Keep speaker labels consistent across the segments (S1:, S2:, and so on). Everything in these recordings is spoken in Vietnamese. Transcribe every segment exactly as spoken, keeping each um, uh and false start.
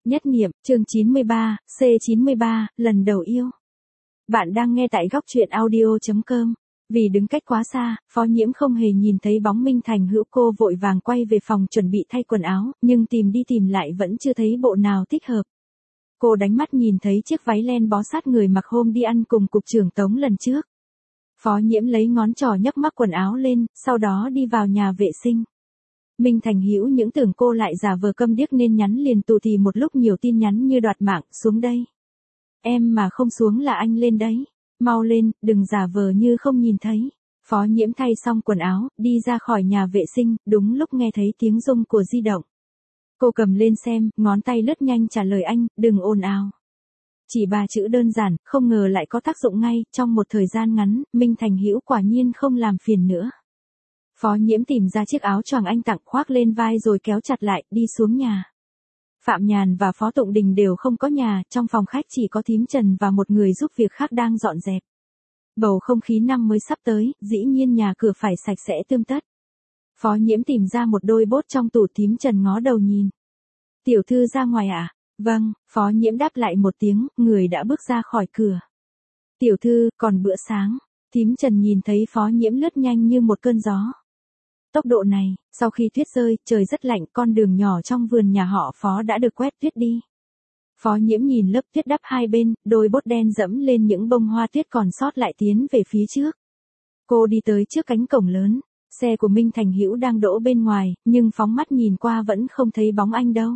S1: Nhất niệm, chương chín mươi ba, C chín mươi ba, lần đầu yêu. Bạn đang nghe tại góc truyện audio chấm com. Vì đứng cách quá xa, Phó Nhiễm không hề nhìn thấy bóng Minh Thành Hữu, cô vội vàng quay về phòng chuẩn bị thay quần áo, nhưng tìm đi tìm lại vẫn chưa thấy bộ nào thích hợp. Cô đánh mắt nhìn thấy chiếc váy len bó sát người mặc hôm đi ăn cùng cục trưởng Tống lần trước. Phó Nhiễm lấy ngón trỏ nhấc mắc quần áo lên, sau đó đi vào nhà vệ sinh. Minh Thành Hữu những tưởng cô lại giả vờ câm điếc nên nhắn liền tù thì một lúc nhiều tin nhắn như đoạt mạng, xuống đây. Em mà không xuống là anh lên đấy. Mau lên, đừng giả vờ như không nhìn thấy. Phó Nhiễm thay xong quần áo, đi ra khỏi nhà vệ sinh, đúng lúc nghe thấy tiếng rung của di động. Cô cầm lên xem, ngón tay lướt nhanh trả lời anh, đừng ồn ào. Chỉ ba chữ đơn giản, không ngờ lại có tác dụng ngay, trong một thời gian ngắn, Minh Thành Hữu quả nhiên không làm phiền nữa. Phó Nhiễm tìm ra chiếc áo choàng anh tặng khoác lên vai rồi kéo chặt lại, đi xuống nhà. Phạm Nhàn và Phó Tụng Đình đều không có nhà, trong phòng khách chỉ có thím Trần và một người giúp việc khác đang dọn dẹp. Bầu không khí năm mới sắp tới, dĩ nhiên nhà cửa phải sạch sẽ tươm tất. Phó Nhiễm tìm ra một đôi bốt trong tủ, thím Trần ngó đầu nhìn. Tiểu thư ra ngoài à? Vâng, Phó Nhiễm đáp lại một tiếng, người đã bước ra khỏi cửa. Tiểu thư, còn bữa sáng. Thím Trần nhìn thấy Phó Nhiễm lướt nhanh như một cơn gió. Tốc độ này, sau khi tuyết rơi, trời rất lạnh, con đường nhỏ trong vườn nhà họ Phó đã được quét tuyết đi. Phó Nhiễm nhìn lớp tuyết đắp hai bên, đôi bốt đen dẫm lên những bông hoa tuyết còn sót lại tiến về phía trước. Cô đi tới trước cánh cổng lớn, xe của Minh Thành Hữu đang đỗ bên ngoài, nhưng phóng mắt nhìn qua vẫn không thấy bóng anh đâu.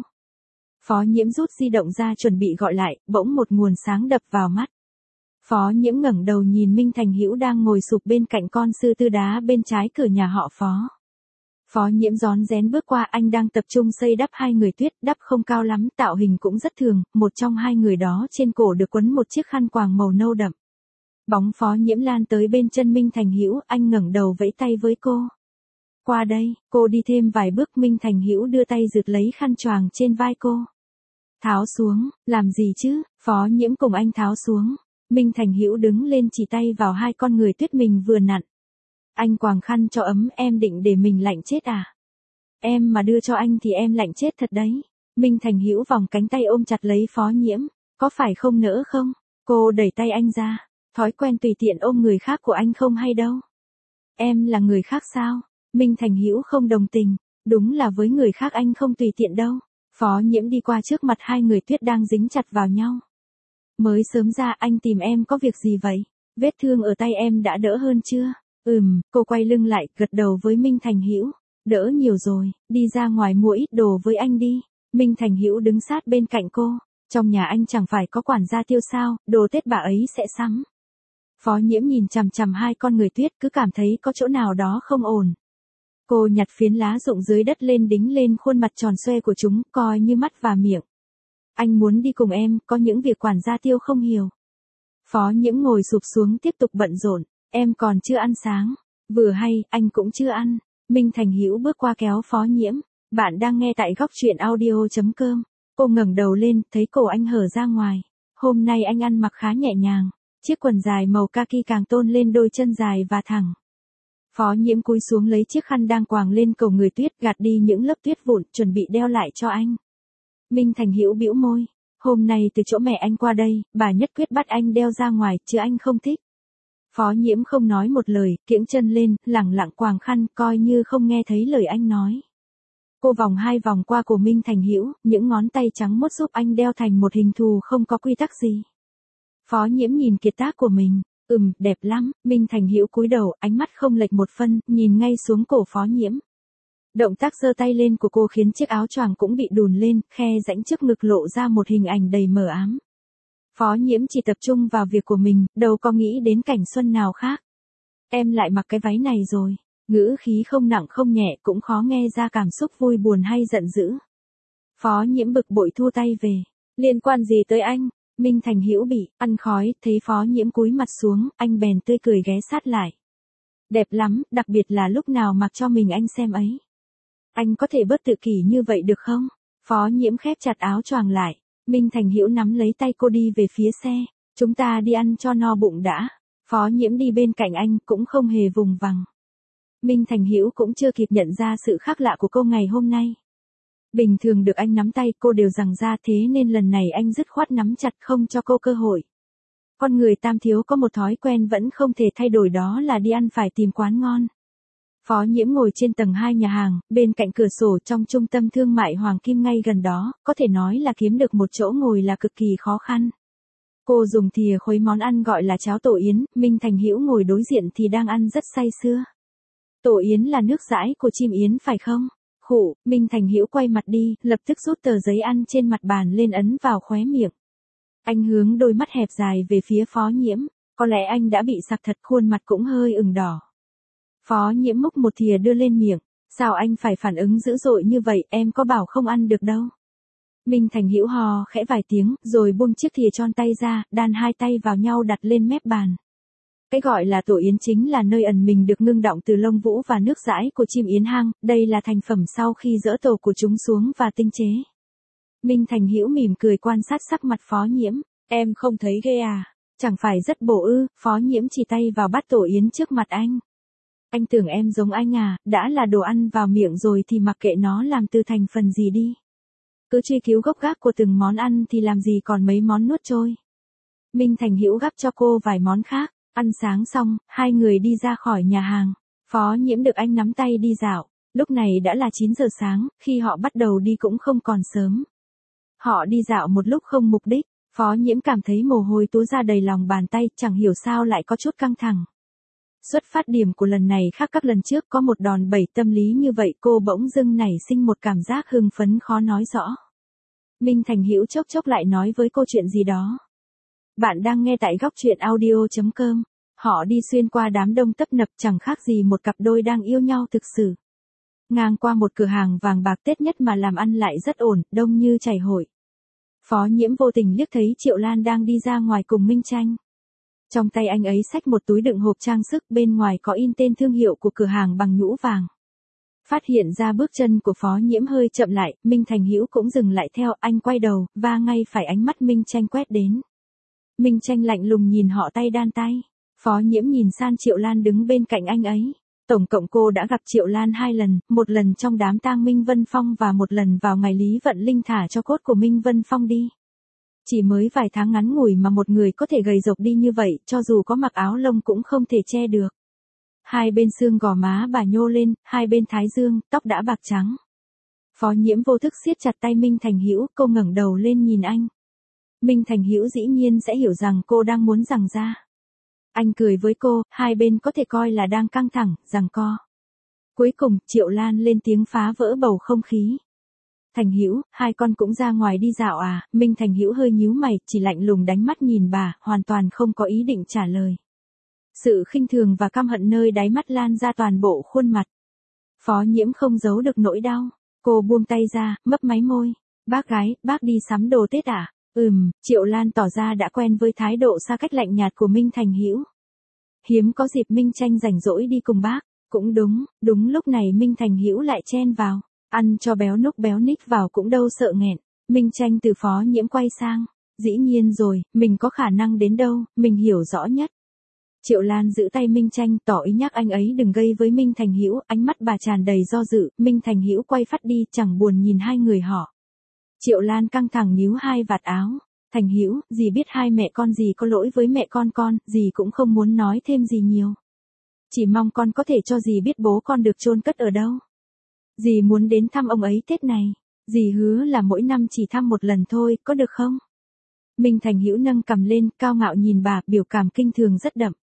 S1: Phó Nhiễm rút di động ra chuẩn bị gọi lại, bỗng một nguồn sáng đập vào mắt. Phó Nhiễm ngẩng đầu nhìn Minh Thành Hữu đang ngồi sụp bên cạnh con sư tư đá bên trái cửa nhà họ Phó. Phó Nhiễm rón rén bước qua, anh đang tập trung xây đắp hai người tuyết, đắp không cao lắm, tạo hình cũng rất thường, một trong hai người đó trên cổ được quấn một chiếc khăn quàng màu nâu đậm. Bóng Phó Nhiễm lan tới bên chân Minh Thành Hữu, anh ngẩng đầu vẫy tay với cô. Qua đây, cô đi thêm vài bước, Minh Thành Hữu đưa tay giật lấy khăn choàng trên vai cô. Tháo xuống, làm gì chứ? Phó Nhiễm cùng anh tháo xuống. Minh Thành Hữu đứng lên chỉ tay vào hai con người tuyết mình vừa nặn. Anh quàng khăn cho ấm, em định để mình lạnh chết à? Em mà đưa cho anh thì em lạnh chết thật đấy. Minh Thành Hữu vòng cánh tay ôm chặt lấy Phó Nhiễm, có phải không nỡ không? Cô đẩy tay anh ra, thói quen tùy tiện ôm người khác của anh không hay đâu. Em là người khác sao? Minh Thành Hữu không đồng tình, đúng là với người khác anh không tùy tiện đâu. Phó Nhiễm đi qua trước mặt hai người tuyết đang dính chặt vào nhau. Mới sớm ra, anh tìm em có việc gì vậy? Vết thương ở tay em đã đỡ hơn chưa? Ừm, cô quay lưng lại, gật đầu với Minh Thành Hữu. Đỡ nhiều rồi, đi ra ngoài mua ít đồ với anh đi. Minh Thành Hữu đứng sát bên cạnh cô. Trong nhà anh chẳng phải có quản gia Tiêu sao, đồ Tết bà ấy sẽ sắm. Phó Nhiễm nhìn chằm chằm hai con người tuyết, cứ cảm thấy có chỗ nào đó không ổn. Cô nhặt phiến lá rụng dưới đất lên, đính lên khuôn mặt tròn xoe của chúng, coi như mắt và miệng. Anh muốn đi cùng em, có những việc quản gia Tiêu không hiểu. Phó Nhiễm ngồi sụp xuống tiếp tục bận rộn. Em còn chưa ăn sáng. Vừa hay, anh cũng chưa ăn. Minh Thành Hữu bước qua kéo Phó Nhiễm. Bạn đang nghe tại góc truyện audio chấm com. Cô ngẩng đầu lên, thấy cổ anh hở ra ngoài. Hôm nay anh ăn mặc khá nhẹ nhàng. Chiếc quần dài màu kaki càng tôn lên đôi chân dài và thẳng. Phó Nhiễm cúi xuống lấy chiếc khăn đang quàng lên cổ người tuyết, gạt đi những lớp tuyết vụn, chuẩn bị đeo lại cho anh. Minh Thành Hữu bĩu môi. Hôm nay từ chỗ mẹ anh qua đây, bà nhất quyết bắt anh đeo ra ngoài, chứ anh không thích. Phó Nhiễm không nói một lời, kiễng chân lên, lẳng lặng quàng khăn, coi như không nghe thấy lời anh nói. Cô vòng hai vòng qua cổ Minh Thành Hữu, những ngón tay trắng muốt giúp anh đeo thành một hình thù không có quy tắc gì. Phó Nhiễm nhìn kiệt tác của mình, ừm, đẹp lắm. Minh Thành Hữu cúi đầu, ánh mắt không lệch một phân, nhìn ngay xuống cổ Phó Nhiễm. Động tác giơ tay lên của cô khiến chiếc áo choàng cũng bị đùn lên, khe rãnh trước ngực lộ ra một hình ảnh đầy mờ ám. Phó Nhiễm chỉ tập trung vào việc của mình, đâu có nghĩ đến cảnh xuân nào khác. Em lại mặc cái váy này rồi. Ngữ khí không nặng không nhẹ, cũng khó nghe ra cảm xúc vui buồn hay giận dữ. Phó Nhiễm bực bội thu tay về. Liên quan gì tới anh? Minh Thành Hữu bị ăn khói, thấy Phó Nhiễm cúi mặt xuống, anh bèn tươi cười ghé sát lại. Đẹp lắm, đặc biệt là lúc nào mặc cho mình anh xem ấy. Anh có thể bớt tự kỷ như vậy được không? Phó Nhiễm khép chặt áo choàng lại. Minh Thành Hữu nắm lấy tay cô đi về phía xe. Chúng ta đi ăn cho no bụng đã. Phó Nhiễm đi bên cạnh anh, cũng không hề vùng vằng. Minh Thành Hữu cũng chưa kịp nhận ra sự khác lạ của cô ngày hôm nay. Bình thường được anh nắm tay cô đều giằng ra, thế nên lần này anh dứt khoát nắm chặt không cho cô cơ hội. Con người Tam Thiếu có một thói quen vẫn không thể thay đổi, đó là đi ăn phải tìm quán ngon. Phó Nhiễm ngồi trên tầng hai nhà hàng, bên cạnh cửa sổ trong trung tâm thương mại Hoàng Kim ngay gần đó, có thể nói là kiếm được một chỗ ngồi là cực kỳ khó khăn. Cô dùng thìa khuấy món ăn gọi là cháo tổ yến, Minh Thành Hữu ngồi đối diện thì đang ăn rất say sưa. Tổ yến là nước dãi của chim yến phải không? Khụ, Minh Thành Hữu quay mặt đi, lập tức rút tờ giấy ăn trên mặt bàn lên ấn vào khóe miệng. Anh hướng đôi mắt hẹp dài về phía Phó Nhiễm, có lẽ anh đã bị sặc thật, khuôn mặt cũng hơi ửng đỏ. Phó Nhiễm múc một thìa đưa lên miệng, sao anh phải phản ứng dữ dội như vậy, em có bảo không ăn được đâu. Minh Thành Hữu hò khẽ vài tiếng, rồi buông chiếc thìa tròn tay ra, đan hai tay vào nhau đặt lên mép bàn. Cái gọi là tổ yến chính là nơi ẩn mình được ngưng động từ lông vũ và nước dãi của chim yến hang, đây là thành phẩm sau khi dỡ tổ của chúng xuống và tinh chế. Minh Thành Hữu mỉm cười quan sát sắc mặt Phó Nhiễm, em không thấy ghê à, chẳng phải rất bổ ư? Phó Nhiễm chỉ tay vào bát tổ yến trước mặt anh. Anh tưởng em giống anh à, đã là đồ ăn vào miệng rồi thì mặc kệ nó làm từ thành phần gì đi. Cứ truy cứu gốc gác của từng món ăn thì làm gì còn mấy món nuốt trôi. Minh Thành Hữu gắp cho cô vài món khác, ăn sáng xong, hai người đi ra khỏi nhà hàng. Phó Nhiễm được anh nắm tay đi dạo, lúc này đã là chín giờ sáng, khi họ bắt đầu đi cũng không còn sớm. Họ đi dạo một lúc không mục đích, Phó Nhiễm cảm thấy mồ hôi túa ra đầy lòng bàn tay, chẳng hiểu sao lại có chút căng thẳng. Xuất phát điểm của lần này khác các lần trước, có một đòn bẩy tâm lý như vậy, cô bỗng dưng nảy sinh một cảm giác hưng phấn khó nói rõ. Minh Thành Hữu chốc chốc lại nói với cô chuyện gì đó. Bạn đang nghe tại góc truyện audio chấm com. Họ đi xuyên qua đám đông tấp nập, chẳng khác gì một cặp đôi đang yêu nhau thực sự. Ngang qua một cửa hàng vàng bạc Tết nhất mà làm ăn lại rất ổn, đông như chảy hội. Phó Nhiễm vô tình liếc thấy Triệu Lan đang đi ra ngoài cùng Minh Tranh. Trong tay anh ấy xách một túi đựng hộp trang sức, bên ngoài có in tên thương hiệu của cửa hàng bằng nhũ vàng. Phát hiện ra bước chân của Phó Nhiễm hơi chậm lại, Minh Thành Hữu cũng dừng lại theo, anh quay đầu, và ngay phải ánh mắt Minh Tranh quét đến. Minh Tranh lạnh lùng nhìn họ tay đan tay. Phó Nhiễm nhìn sang Triệu Lan đứng bên cạnh anh ấy. Tổng cộng cô đã gặp Triệu Lan hai lần, một lần trong đám tang Minh Vân Phong và một lần vào ngày Lý Vận Linh thả cho cốt của Minh Vân Phong đi. Chỉ mới vài tháng ngắn ngủi mà một người có thể gầy rộc đi như vậy, cho dù có mặc áo lông cũng không thể che được. Hai bên xương gò má bà nhô lên, hai bên thái dương, tóc đã bạc trắng. Phó Nhiễm vô thức siết chặt tay Minh Thành Hữu, cô ngẩng đầu lên nhìn anh. Minh Thành Hữu dĩ nhiên sẽ hiểu rằng cô đang muốn giằng ra. Anh cười với cô, hai bên có thể coi là đang căng thẳng, giằng co. Cuối cùng, Triệu Lan lên tiếng phá vỡ bầu không khí. Thành Hữu, hai con cũng ra ngoài đi dạo à? Minh Thành Hữu hơi nhíu mày, chỉ lạnh lùng đánh mắt nhìn bà, hoàn toàn không có ý định trả lời. Sự khinh thường và căm hận nơi đáy mắt lan ra toàn bộ khuôn mặt. Phó Nhiễm không giấu được nỗi đau, cô buông tay ra, mấp máy môi. Bác gái, bác đi sắm đồ Tết à? Ừm, Triệu Lan tỏ ra đã quen với thái độ xa cách lạnh nhạt của Minh Thành Hữu. Hiếm có dịp Minh Tranh rảnh rỗi đi cùng bác, cũng đúng, đúng lúc này Minh Thành Hữu lại chen vào, ăn cho béo núc béo ních vào cũng đâu sợ nghẹn. Minh Tranh từ Phó Nhiễm quay sang, dĩ nhiên rồi, mình có khả năng đến đâu, mình hiểu rõ nhất. Triệu Lan giữ tay Minh Tranh, tỏ ý nhắc anh ấy đừng gây với Minh Thành Hữu, ánh mắt bà tràn đầy do dự, Minh Thành Hữu quay phát đi, chẳng buồn nhìn hai người họ. Triệu Lan căng thẳng níu hai vạt áo. Thành Hữu, dì biết hai mẹ con dì có lỗi với mẹ con con, dì cũng không muốn nói thêm gì nhiều. Chỉ mong con có thể cho dì biết bố con được chôn cất ở đâu. Dì muốn đến thăm ông ấy Tết này. Dì hứa là mỗi năm chỉ thăm một lần thôi, có được không? Minh Thành Hữu nâng cằm lên, cao ngạo nhìn bà, biểu cảm kinh thường rất đậm.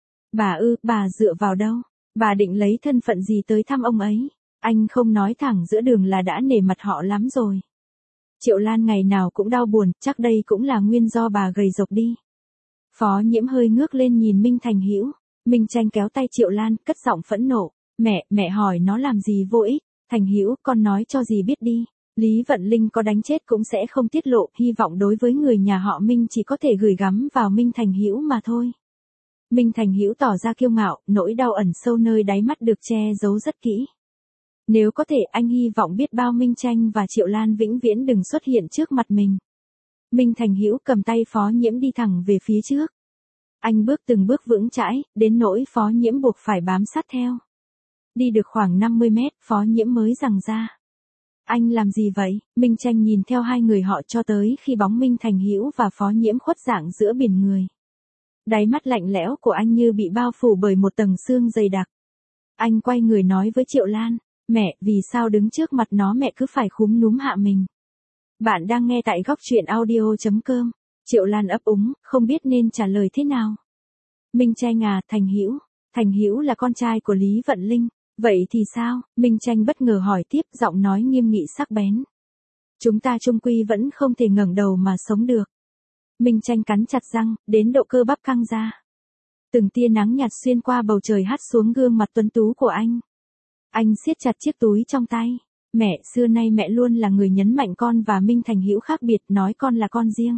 S1: Bà ư, bà dựa vào đâu? Bà định lấy thân phận gì tới thăm ông ấy? Anh không nói thẳng giữa đường là đã nể mặt họ lắm rồi. Triệu Lan ngày nào cũng đau buồn, chắc đây cũng là nguyên do bà gầy rộc đi. Phó Nhiễm hơi ngước lên nhìn Minh Thành Hữu. Minh Tranh kéo tay Triệu Lan, cất giọng phẫn nộ. Mẹ, mẹ hỏi nó làm gì vô ích. Thành Hữu, con nói cho dì biết đi. Lý Vận Linh có đánh chết cũng sẽ không tiết lộ, hy vọng đối với người nhà họ Minh chỉ có thể gửi gắm vào Minh Thành Hữu mà thôi. Minh Thành Hữu tỏ ra kiêu ngạo, nỗi đau ẩn sâu nơi đáy mắt được che giấu rất kỹ. Nếu có thể, anh hy vọng biết bao Minh Tranh và Triệu Lan vĩnh viễn đừng xuất hiện trước mặt mình. Minh Thành Hữu cầm tay Phó Nhiễm đi thẳng về phía trước. Anh bước từng bước vững chãi, đến nỗi Phó Nhiễm buộc phải bám sát theo. Đi được khoảng năm mươi mét, Phó Nhiễm mới giằng ra. Anh làm gì vậy? Minh Tranh nhìn theo hai người họ cho tới khi bóng Minh Thành Hữu và Phó Nhiễm khuất dạng giữa biển người. Đáy mắt lạnh lẽo của anh như bị bao phủ bởi một tầng sương dày đặc. Anh quay người nói với Triệu Lan, mẹ, vì sao đứng trước mặt nó mẹ cứ phải khúm núm hạ mình. Bạn đang nghe tại góc truyện audio.com. Triệu Lan ấp úng, không biết nên trả lời thế nào. Minh Tranh à, Thành Hữu, Thành Hữu là con trai của Lý Vận Linh. Vậy thì sao? Minh Tranh bất ngờ hỏi tiếp, giọng nói nghiêm nghị sắc bén. Chúng ta chung quy vẫn không thể ngẩng đầu mà sống được. Minh Tranh cắn chặt răng, đến độ cơ bắp căng ra. Từng tia nắng nhạt xuyên qua bầu trời hắt xuống gương mặt tuấn tú của anh. Anh siết chặt chiếc túi trong tay. Mẹ, xưa nay mẹ luôn là người nhấn mạnh con và Minh Thành Hữu khác biệt, nói con là con riêng.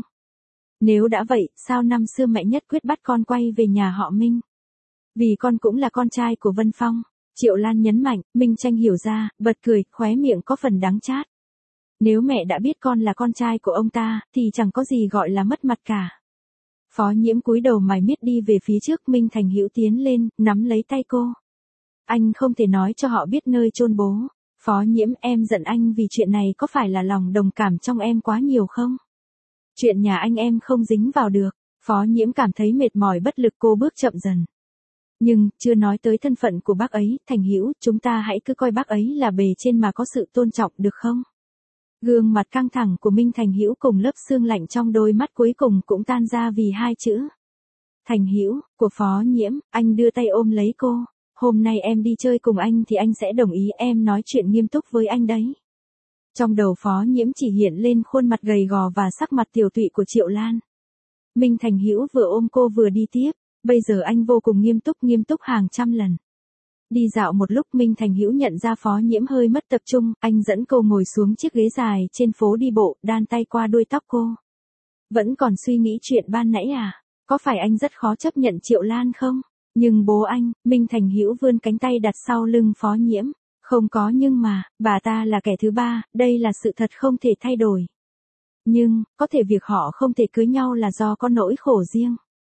S1: Nếu đã vậy, sao năm xưa mẹ nhất quyết bắt con quay về nhà họ Minh? Vì con cũng là con trai của Vân Phong. Triệu Lan nhấn mạnh. Minh Tranh hiểu ra, bật cười, khóe miệng có phần đắng chát. Nếu mẹ đã biết con là con trai của ông ta, thì chẳng có gì gọi là mất mặt cả. Phó Nhiễm cúi đầu mải miết đi về phía trước. Minh Thành Hữu tiến lên, nắm lấy tay cô. Anh không thể nói cho họ biết nơi chôn bố. Phó Nhiễm, em giận anh vì chuyện này, có phải là lòng đồng cảm trong em quá nhiều không? Chuyện nhà anh em không dính vào được. Phó Nhiễm cảm thấy mệt mỏi bất lực, cô bước chậm dần. Nhưng, chưa nói tới thân phận của bác ấy, Thành Hữu, chúng ta hãy cứ coi bác ấy là bề trên mà có sự tôn trọng được không? Gương mặt căng thẳng của Minh Thành Hữu cùng lớp sương lạnh trong đôi mắt cuối cùng cũng tan ra vì hai chữ. Thành Hữu, của Phó Nhiễm. Anh đưa tay ôm lấy cô. Hôm nay em đi chơi cùng anh thì anh sẽ đồng ý, em nói chuyện nghiêm túc với anh đấy. Trong đầu Phó Nhiễm chỉ hiện lên khuôn mặt gầy gò và sắc mặt tiều tụy của Triệu Lan. Minh Thành Hữu vừa ôm cô vừa đi tiếp. Bây giờ anh vô cùng nghiêm túc, nghiêm túc hàng trăm lần. Đi dạo một lúc, Minh Thành Hữu nhận ra Phó Nhiễm hơi mất tập trung, anh dẫn cô ngồi xuống chiếc ghế dài trên phố đi bộ, đan tay qua đuôi tóc cô. Vẫn còn suy nghĩ chuyện ban nãy à? Có phải anh rất khó chấp nhận Triệu Lan không? Nhưng bố anh. Minh Thành Hữu vươn cánh tay đặt sau lưng Phó Nhiễm. Không có nhưng mà, bà ta là kẻ thứ ba, đây là sự thật không thể thay đổi. Nhưng, có thể việc họ không thể cưới nhau là do có nỗi khổ riêng.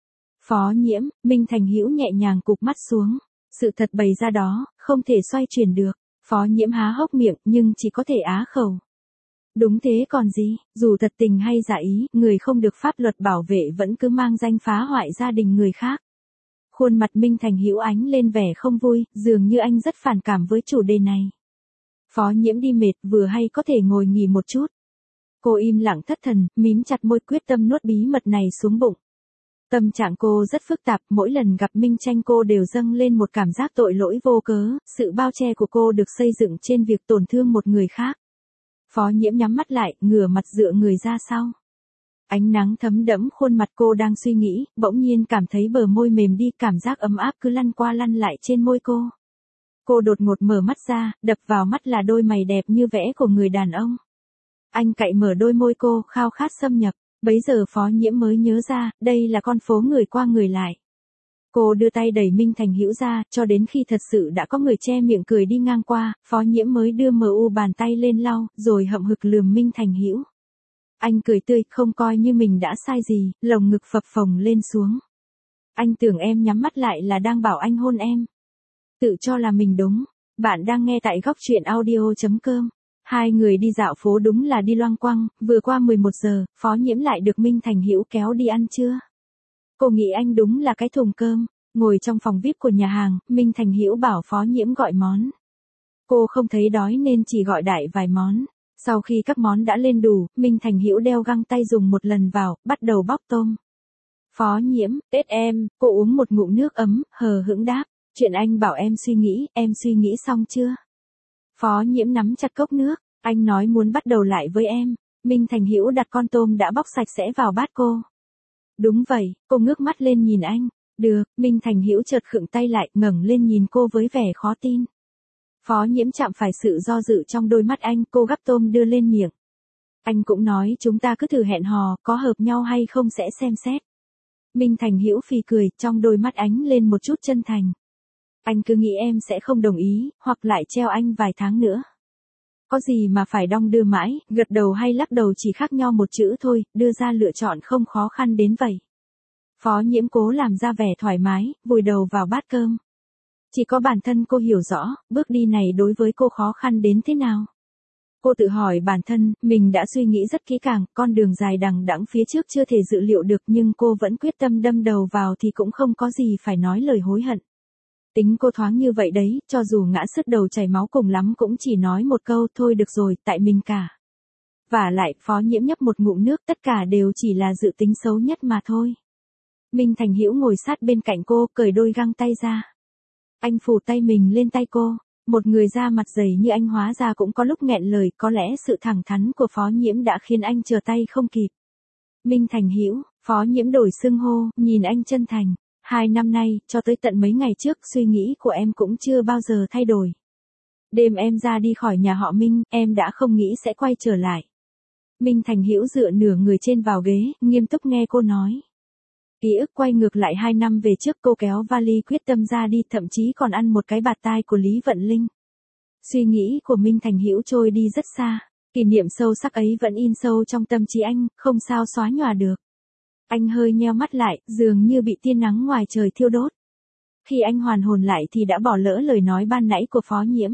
S1: Phó Nhiễm. Minh Thành Hữu nhẹ nhàng cụp mắt xuống. Sự thật bày ra đó, không thể xoay chuyển được. Phó Nhiễm há hốc miệng, nhưng chỉ có thể á khẩu. Đúng thế còn gì, dù thật tình hay giả ý, người không được pháp luật bảo vệ vẫn cứ mang danh phá hoại gia đình người khác. Khuôn mặt Minh Thành Hữu ánh lên vẻ không vui, dường như anh rất phản cảm với chủ đề này. Phó Nhiễm đi mệt, vừa hay có thể ngồi nghỉ một chút. Cô im lặng thất thần, mím chặt môi quyết tâm nuốt bí mật này xuống bụng. Tâm trạng cô rất phức tạp, mỗi lần gặp Minh Tranh cô đều dâng lên một cảm giác tội lỗi vô cớ, sự bao che của cô được xây dựng trên việc tổn thương một người khác. Phó Nhiễm nhắm mắt lại, ngửa mặt dựa người ra sau. Ánh nắng thấm đẫm khuôn mặt cô đang suy nghĩ, bỗng nhiên cảm thấy bờ môi mềm đi, cảm giác ấm áp cứ lăn qua lăn lại trên môi cô. Cô đột ngột mở mắt ra, đập vào mắt là đôi mày đẹp như vẽ của người đàn ông. Anh cạy mở đôi môi cô, khao khát xâm nhập. Bấy giờ Phó Nhiễm mới nhớ ra, đây là con phố người qua người lại. Cô đưa tay đẩy Minh Thành Hữu ra, cho đến khi thật sự đã có người che miệng cười đi ngang qua, Phó Nhiễm mới đưa mờ u bàn tay lên lau, rồi hậm hực lườm Minh Thành Hữu. Anh cười tươi, không coi như mình đã sai gì, lồng ngực phập phồng lên xuống. Anh tưởng em nhắm mắt lại là đang bảo anh hôn em. Tự cho là mình đúng. Bạn đang nghe tại góc truyện audio.com. Hai người đi dạo phố đúng là đi loang quăng, vừa qua mười một giờ, Phó Nhiễm lại được Minh Thành Hữu kéo đi ăn trưa. Cô nghĩ anh đúng là cái thùng cơm. Ngồi trong phòng vi ai pi của nhà hàng, Minh Thành Hữu bảo Phó Nhiễm gọi món. Cô không thấy đói nên chỉ gọi đại vài món. Sau khi các món đã lên đủ, Minh Thành Hữu đeo găng tay dùng một lần vào, bắt đầu bóc tôm. Phó Nhiễm, Tết em, cô uống một ngụm nước ấm, hờ hững đáp. Chuyện anh bảo em suy nghĩ, em suy nghĩ xong chưa? Phó Nhiễm nắm chặt cốc nước, anh nói muốn bắt đầu lại với em. Minh Thành Hữu đặt con tôm đã bóc sạch sẽ vào bát cô. Đúng vậy, cô ngước mắt lên nhìn anh. Được, Minh Thành Hữu chợt khựng tay lại, ngẩng lên nhìn cô với vẻ khó tin. Phó Nhiễm chạm phải sự do dự trong đôi mắt anh, cô gắp tôm đưa lên miệng. Anh cũng nói chúng ta cứ thử hẹn hò, có hợp nhau hay không sẽ xem xét. Minh Thành Hữu phì cười, trong đôi mắt ánh lên một chút chân thành. Anh cứ nghĩ em sẽ không đồng ý, hoặc lại treo anh vài tháng nữa. Có gì mà phải đong đưa mãi, gật đầu hay lắc đầu chỉ khác nhau một chữ thôi, đưa ra lựa chọn không khó khăn đến vậy. Phó Nhiễm cố làm ra vẻ thoải mái, vùi đầu vào bát cơm. Chỉ có bản thân cô hiểu rõ, bước đi này đối với cô khó khăn đến thế nào. Cô tự hỏi bản thân, mình đã suy nghĩ rất kỹ càng, con đường dài đằng đẵng phía trước chưa thể dự liệu được nhưng cô vẫn quyết tâm đâm đầu vào thì cũng không có gì phải nói lời hối hận. Tính cô thoáng như vậy đấy, cho dù ngã sứt đầu chảy máu cùng lắm cũng chỉ nói một câu thôi được rồi, tại mình cả. Vả lại, Phó Nhiễm nhấp một ngụm nước, tất cả đều chỉ là dự tính xấu nhất mà thôi. Minh Thành Hữu ngồi sát bên cạnh cô, cởi đôi găng tay ra. Anh phủ tay mình lên tay cô, một người da mặt dày như anh hóa ra cũng có lúc nghẹn lời, có lẽ sự thẳng thắn của Phó Nhiễm đã khiến anh trở tay không kịp. Minh Thành Hữu, Phó Nhiễm đổi xưng hô, nhìn anh chân thành. Hai năm nay, cho tới tận mấy ngày trước, suy nghĩ của em cũng chưa bao giờ thay đổi. Đêm em ra đi khỏi nhà họ Minh, em đã không nghĩ sẽ quay trở lại. Minh Thành Hữu dựa nửa người trên vào ghế, nghiêm túc nghe cô nói. Ký ức quay ngược lại hai năm về trước, cô kéo vali quyết tâm ra đi, thậm chí còn ăn một cái bạt tai của Lý Vận Linh. Suy nghĩ của Minh Thành Hữu trôi đi rất xa, kỷ niệm sâu sắc ấy vẫn in sâu trong tâm trí anh, không sao xóa nhòa được. Anh hơi nheo mắt lại, dường như bị tia nắng ngoài trời thiêu đốt. Khi anh hoàn hồn lại thì đã bỏ lỡ lời nói ban nãy của Phó Nhiễm.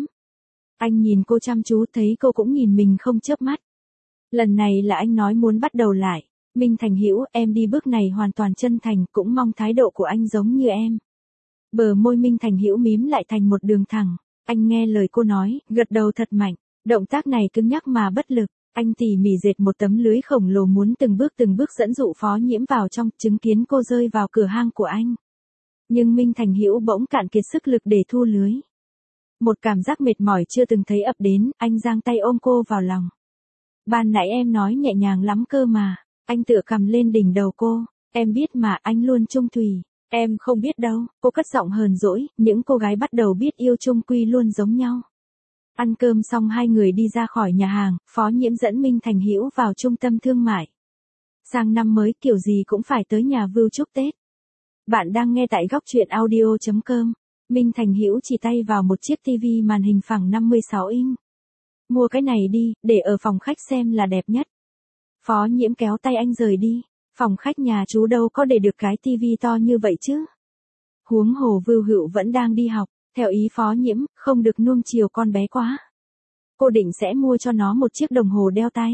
S1: Anh nhìn cô chăm chú, thấy cô cũng nhìn mình không chớp mắt. Lần này là anh nói muốn bắt đầu lại. Minh Thành Hữu, em đi bước này hoàn toàn chân thành, cũng mong thái độ của anh giống như em. Bờ môi Minh Thành Hữu mím lại thành một đường thẳng. Anh nghe lời cô nói, gật đầu thật mạnh. Động tác này cứng nhắc mà bất lực. Anh tỉ mỉ dệt một tấm lưới khổng lồ, muốn từng bước từng bước dẫn dụ Phó Nhiễm vào trong, chứng kiến cô rơi vào cửa hang của anh. Nhưng Minh Thành Hữu bỗng cạn kiệt sức lực để thu lưới. Một cảm giác mệt mỏi chưa từng thấy ập đến, anh giang tay ôm cô vào lòng. Ban nãy em nói nhẹ nhàng lắm cơ mà. Anh tựa cằm lên đỉnh đầu cô. Em biết mà, anh luôn trung thủy. Em không biết đâu, cô cất giọng hờn dỗi, những cô gái bắt đầu biết yêu chung quy luôn giống nhau. Ăn cơm xong hai người đi ra khỏi nhà hàng, Phó Nhiễm dẫn Minh Thành Hữu vào trung tâm thương mại. Sang năm mới kiểu gì cũng phải tới nhà Vưu chúc Tết. Bạn đang nghe tại góc truyện audio chấm com. Minh Thành Hữu chỉ tay vào một chiếc tivi màn hình phẳng năm mươi sáu inch. Mua cái này đi, để ở phòng khách xem là đẹp nhất. Phó Nhiễm kéo tay anh rời đi. Phòng khách nhà chú đâu có để được cái tivi to như vậy chứ. Huống hồ Vưu Hữu vẫn đang đi học. Theo ý Phó Nhiễm, không được nuông chiều con bé quá. Cô định sẽ mua cho nó một chiếc đồng hồ đeo tay.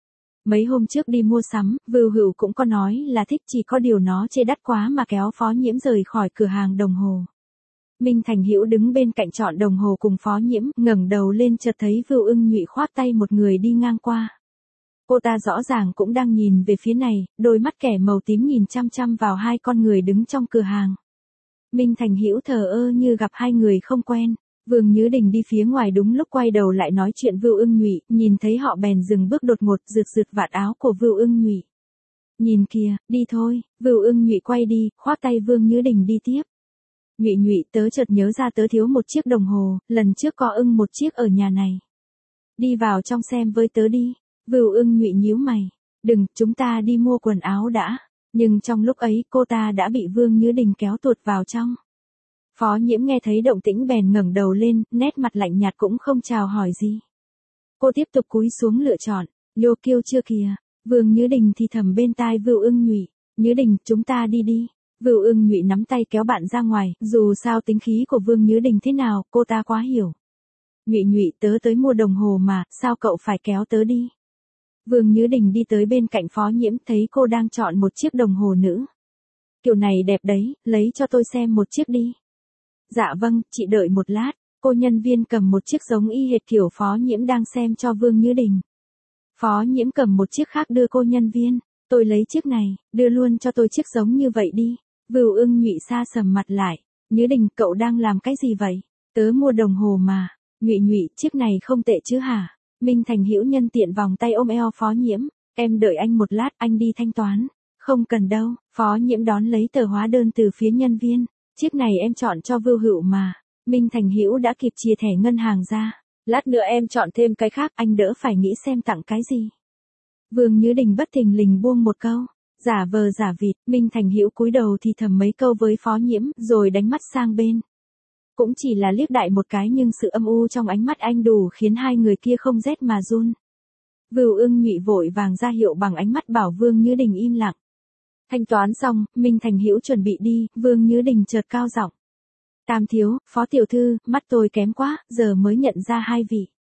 S1: Mấy hôm trước đi mua sắm, Vưu Hữu cũng có nói là thích, chỉ có điều nó chê đắt quá mà kéo Phó Nhiễm rời khỏi cửa hàng đồng hồ. Minh Thành Hữu đứng bên cạnh chọn đồng hồ cùng Phó Nhiễm, ngẩng đầu lên chợt thấy Vưu Ưng Nhụy khoác tay một người đi ngang qua. Cô ta rõ ràng cũng đang nhìn về phía này, đôi mắt kẻ màu tím nhìn chăm chăm vào hai con người đứng trong cửa hàng. Minh Thành Hữu thờ ơ như gặp hai người không quen. Vương Nhứ Đình đi phía ngoài đúng lúc quay đầu lại nói chuyện Vưu Ưng Nhụy, nhìn thấy họ bèn dừng bước đột ngột, rượt rượt vạt áo của Vưu Ưng Nhụy. Nhìn kìa, đi thôi. Vưu Ưng Nhụy quay đi, khoác tay Vương Nhứ Đình đi tiếp. Nhụy Nhụy, tớ chợt nhớ ra tớ thiếu một chiếc đồng hồ, lần trước có ưng một chiếc ở nhà này. Đi vào trong xem với tớ đi. Vưu Ưng Nhụy nhíu mày. Đừng, chúng ta đi mua quần áo đã. Nhưng trong lúc ấy cô ta đã bị Vương Nhứ Đình kéo tuột vào trong. Phó Nhiễm nghe thấy động tĩnh bèn ngẩng đầu lên, nét mặt lạnh nhạt cũng không chào hỏi gì. Cô tiếp tục cúi xuống lựa chọn. Lô kiêu chưa kìa. Vương Nhứ Đình thì thầm bên tai Vưu Ưng Nhụy. Nhứ Đình, chúng ta đi đi. Vưu Ưng Nhụy nắm tay kéo bạn ra ngoài, dù sao tính khí của Vương Nhứ Đình thế nào, cô ta quá hiểu. Nhụy Nhụy, tớ tới mua đồng hồ mà, sao cậu phải kéo tớ đi? Vương Nhứ Đình đi tới bên cạnh Phó Nhiễm, thấy cô đang chọn một chiếc đồng hồ nữ. Kiểu này đẹp đấy, lấy cho tôi xem một chiếc đi. Dạ vâng, chị đợi một lát. Cô nhân viên cầm một chiếc giống y hệt kiểu Phó Nhiễm đang xem cho Vương Nhứ Đình. Phó Nhiễm cầm một chiếc khác đưa cô nhân viên. Tôi lấy chiếc này, đưa luôn cho tôi chiếc giống như vậy đi. Vưu Ưng Nhụy sa sầm mặt lại. Nhứ Đình, cậu đang làm cái gì vậy? Tớ mua đồng hồ mà. Nhụy Nhụy, chiếc này không tệ chứ hả? Minh Thành Hữu nhân tiện vòng tay ôm eo Phó Nhiễm. Em đợi anh một lát, anh đi thanh toán. Không cần đâu. Phó Nhiễm đón lấy tờ hóa đơn từ phía nhân viên. Chiếc này em chọn cho Vưu Hữu mà. Minh Thành Hữu đã kịp chia thẻ ngân hàng ra. Lát nữa em chọn thêm cái khác, anh đỡ phải nghĩ xem tặng cái gì. Vương Nhứ Đình bất thình lình buông một câu. Giả vờ giả vịt. Minh Thành Hữu cúi đầu thì thầm mấy câu với Phó Nhiễm, rồi đánh mắt sang bên. Cũng chỉ là liếc đại một cái nhưng sự âm u trong ánh mắt anh đủ khiến hai người kia không rét mà run. Vưu Ưng Nhụy vội vàng ra hiệu bằng ánh mắt bảo Vương Nhứ Đình im lặng. Thanh toán xong, Minh Thành Hữu chuẩn bị đi, Vương Nhứ Đình chợt cao giọng. Tam thiếu, Phó tiểu thư, mắt tôi kém quá, giờ mới nhận ra hai vị.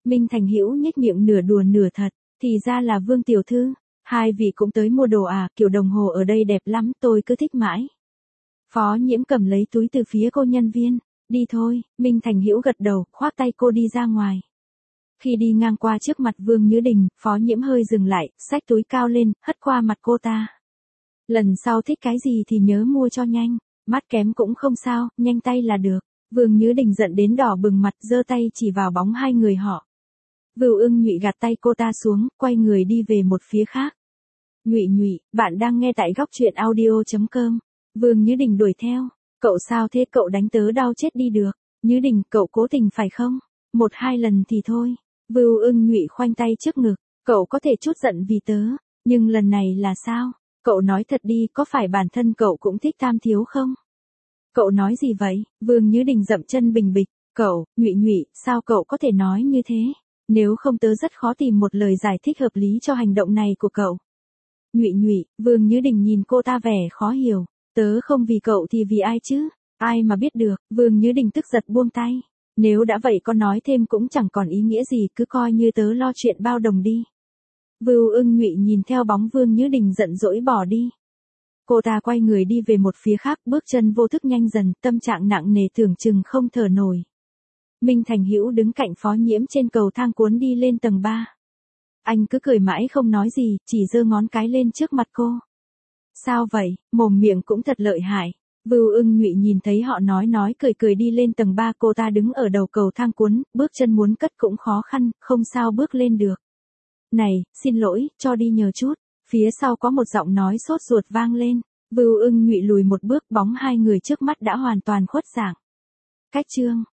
S1: Minh Thành Hữu nhếch miệng nửa đùa nửa thật, thì ra là Vương tiểu thư, hai vị cũng tới mua đồ à, kiểu đồng hồ ở đây đẹp lắm, tôi cứ thích mãi. Phó Nhiễm cầm lấy túi từ phía cô nhân viên, đi thôi, Minh Thành Hữu gật đầu, khoác tay cô đi ra ngoài. Khi đi ngang qua trước mặt Vương Nhữ Đình, Phó Nhiễm hơi dừng lại, xách túi cao lên, hất qua mặt cô ta. Lần sau thích cái gì thì nhớ mua cho nhanh, mắt kém cũng không sao, nhanh tay là được. Vương Nhữ Đình giận đến đỏ bừng mặt, giơ tay chỉ vào bóng hai người họ. Vưu Ưng Nhụy gạt tay cô ta xuống, quay người đi về một phía khác. Nhụy Nhụy, bạn đang nghe tại góc truyện audio.com. Vương Nhữ Đình đuổi theo. Cậu sao thế, cậu đánh tớ đau chết đi được. Nhữ Đình, cậu cố tình phải không? Một hai lần thì thôi. Vưu Ưng Nhụy khoanh tay trước ngực. Cậu có thể chút giận vì tớ, nhưng lần này là sao? Cậu nói thật đi, có phải bản thân cậu cũng thích Tam Thiếu không? Cậu nói gì vậy? Vương Nhữ Đình dậm chân bình bịch. Cậu, Nhụy Nhụy, sao cậu có thể nói như thế? Nếu không tớ rất khó tìm một lời giải thích hợp lý cho hành động này của cậu. Nhụy Nhụy, Vương Nhữ Đình nhìn cô ta vẻ khó hiểu. Tớ không vì cậu thì vì ai chứ? Ai mà biết được, Vương Nhữ Đình tức giật buông tay. Nếu đã vậy con nói thêm cũng chẳng còn ý nghĩa gì, cứ coi như tớ lo chuyện bao đồng đi. Vưu Ưng Nhụy nhìn theo bóng Vương Nhữ Đình giận dỗi bỏ đi. Cô ta quay người đi về một phía khác, bước chân vô thức nhanh dần, tâm trạng nặng nề tưởng chừng không thở nổi. Minh Thành Hữu đứng cạnh Phó Nhiễm trên cầu thang cuốn đi lên tầng ba. Anh cứ cười mãi không nói gì, chỉ giơ ngón cái lên trước mặt cô. Sao vậy, mồm miệng cũng thật lợi hại. Vưu Ưng Nhụy nhìn thấy họ nói nói cười cười đi lên tầng ba, cô ta đứng ở đầu cầu thang cuốn, bước chân muốn cất cũng khó khăn, không sao bước lên được. Này, xin lỗi, cho đi nhờ chút. Phía sau có một giọng nói sốt ruột vang lên. Vưu Ưng Nhụy lùi một bước, bóng hai người trước mắt đã hoàn toàn khuất dạng. Cách chương